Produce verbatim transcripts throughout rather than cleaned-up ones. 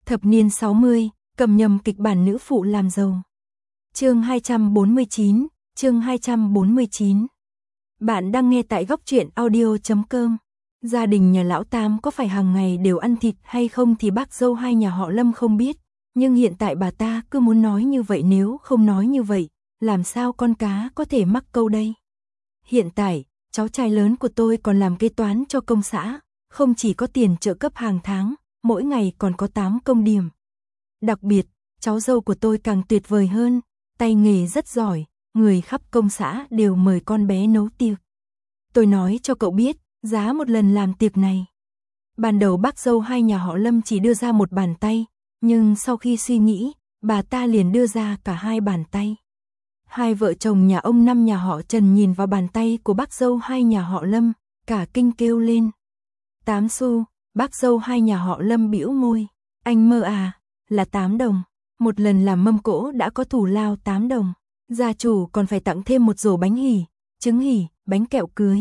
Thập niên sáu mươi, cầm nhầm kịch bản nữ phụ làm giàu. Chương hai trăm bốn mươi chín, chương hai trăm bốn mươi chín. Bạn đang nghe tại góc truyện audio chấm com. Gia đình nhà lão Tam có phải hàng ngày đều ăn thịt hay không thì bác dâu hai nhà họ Lâm không biết, nhưng hiện tại bà ta cứ muốn nói như vậy, nếu không nói như vậy, làm sao con cá có thể mắc câu đây? Hiện tại, cháu trai lớn của tôi còn làm kế toán cho công xã, không chỉ có tiền trợ cấp hàng tháng, mỗi ngày còn có tám công điểm. Đặc biệt, cháu dâu của tôi càng tuyệt vời hơn, tay nghề rất giỏi, người khắp công xã đều mời con bé nấu tiệc. Tôi nói cho cậu biết, giá một lần làm tiệc này. Ban đầu bác dâu hai nhà họ Lâm chỉ đưa ra một bàn tay, nhưng sau khi suy nghĩ, bà ta liền đưa ra cả hai bàn tay. Hai vợ chồng nhà ông Năm nhà họ Trần nhìn vào bàn tay của bác dâu hai nhà họ Lâm, cả kinh kêu lên. Tám xu, bác dâu hai nhà họ Lâm bĩu môi. Anh mơ à, là tám đồng. Một lần làm mâm cỗ đã có thù lao tám đồng. Gia chủ còn phải tặng thêm một rổ bánh hỉ, trứng hỉ, bánh kẹo cưới.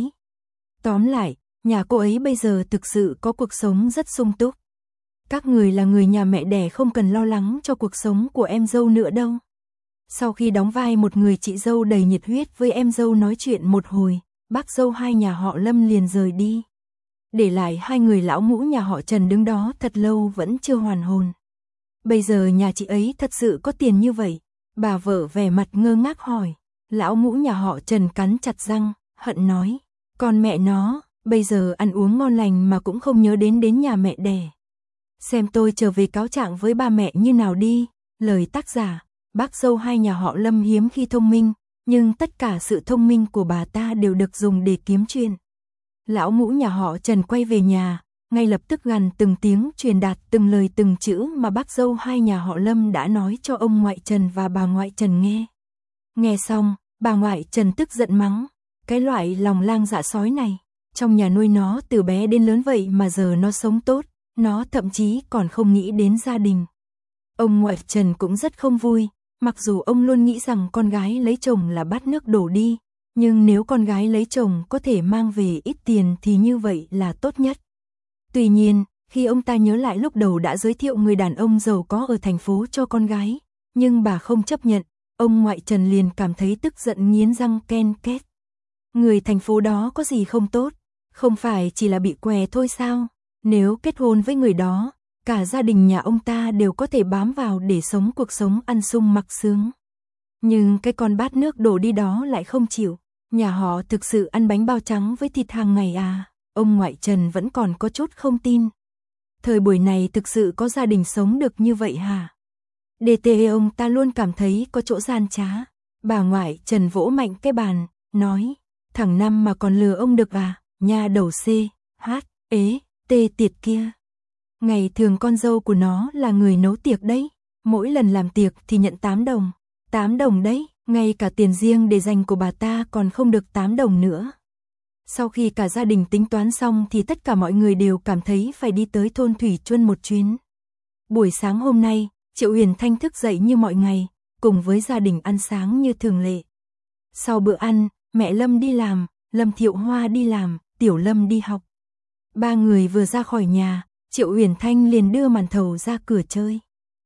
Tóm lại, nhà cô ấy bây giờ thực sự có cuộc sống rất sung túc. Các người là người nhà mẹ đẻ không cần lo lắng cho cuộc sống của em dâu nữa đâu. Sau khi đóng vai một người chị dâu đầy nhiệt huyết với em dâu nói chuyện một hồi, bác dâu hai nhà họ Lâm liền rời đi. Để lại hai người lão ngũ nhà họ Trần đứng đó thật lâu vẫn chưa hoàn hồn. Bây giờ nhà chị ấy thật sự có tiền như vậy? Bà vợ vẻ mặt ngơ ngác hỏi. Lão ngũ nhà họ Trần cắn chặt răng, hận nói. Con mẹ nó, bây giờ ăn uống ngon lành mà cũng không nhớ đến đến nhà mẹ đẻ. Xem tôi trở về cáo trạng với ba mẹ như nào đi. Lời tác giả, bác dâu hai nhà họ Lâm hiếm khi thông minh, nhưng tất cả sự thông minh của bà ta đều được dùng để kiếm chuyện. Lão ngũ nhà họ Trần quay về nhà, ngay lập tức gằn từng tiếng truyền đạt từng lời từng chữ mà bác dâu hai nhà họ Lâm đã nói cho ông ngoại Trần và bà ngoại Trần nghe. Nghe xong, bà ngoại Trần tức giận mắng, cái loại lòng lang dạ sói này, trong nhà nuôi nó từ bé đến lớn vậy mà giờ nó sống tốt, nó thậm chí còn không nghĩ đến gia đình. Ông ngoại Trần cũng rất không vui, mặc dù ông luôn nghĩ rằng con gái lấy chồng là bát nước đổ đi, nhưng nếu con gái lấy chồng có thể mang về ít tiền thì như vậy là tốt nhất. Tuy nhiên, khi ông ta nhớ lại lúc đầu đã giới thiệu người đàn ông giàu có ở thành phố cho con gái, nhưng bà không chấp nhận, ông ngoại Trần liền cảm thấy tức giận nghiến răng ken két. Người thành phố đó có gì không tốt, không phải chỉ là bị què thôi sao? Nếu kết hôn với người đó, cả gia đình nhà ông ta đều có thể bám vào để sống cuộc sống ăn sung mặc sướng. Nhưng cái con bát nước đổ đi đó lại không chịu. Nhà họ thực sự ăn bánh bao trắng với thịt hàng ngày à? Ông ngoại Trần vẫn còn có chút không tin. Thời buổi này thực sự có gia đình sống được như vậy hả? đê tê ông ta luôn cảm thấy có chỗ gian trá. Bà ngoại Trần vỗ mạnh cái bàn, nói, thằng Năm mà còn lừa ông được à? Nha đầu C, H, ế, tê tiệt kia. Ngày thường con dâu của nó là người nấu tiệc đấy. Mỗi lần làm tiệc thì nhận tám đồng. tám đồng đấy, ngay cả tiền riêng để dành của bà ta còn không được tám đồng nữa. Sau khi cả gia đình tính toán xong thì tất cả mọi người đều cảm thấy phải đi tới thôn Thủy Chuân một chuyến. Buổi sáng hôm nay, Triệu Huyền Thanh thức dậy như mọi ngày, cùng với gia đình ăn sáng như thường lệ. Sau bữa ăn, mẹ Lâm đi làm, Lâm Thiệu Hoa đi làm, Tiểu Lâm đi học. Ba người vừa ra khỏi nhà, Triệu Huyền Thanh liền đưa màn thầu ra cửa chơi.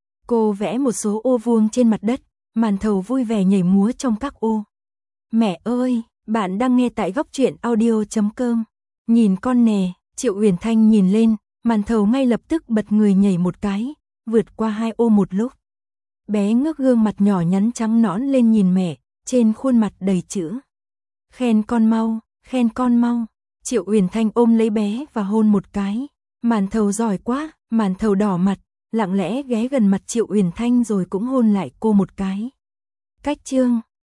Cô vẽ một số ô vuông trên mặt đất, màn thầu vui vẻ nhảy múa trong các ô. Mẹ ơi, bạn đang nghe tại góc truyện audio chấm com. Nhìn con nè, Triệu Huyền Thanh nhìn lên, màn thầu ngay lập tức bật người nhảy một cái, vượt qua hai ô một lúc. Bé ngước gương mặt nhỏ nhắn trắng nõn lên nhìn mẹ, trên khuôn mặt đầy chữ. Khen con mau, khen con mau. Triệu Huyền Thanh ôm lấy bé và hôn một cái. Màn thầu giỏi quá, màn thầu đỏ mặt, lặng lẽ ghé gần mặt Triệu Huyền Thanh rồi cũng hôn lại cô một cái. Cách chương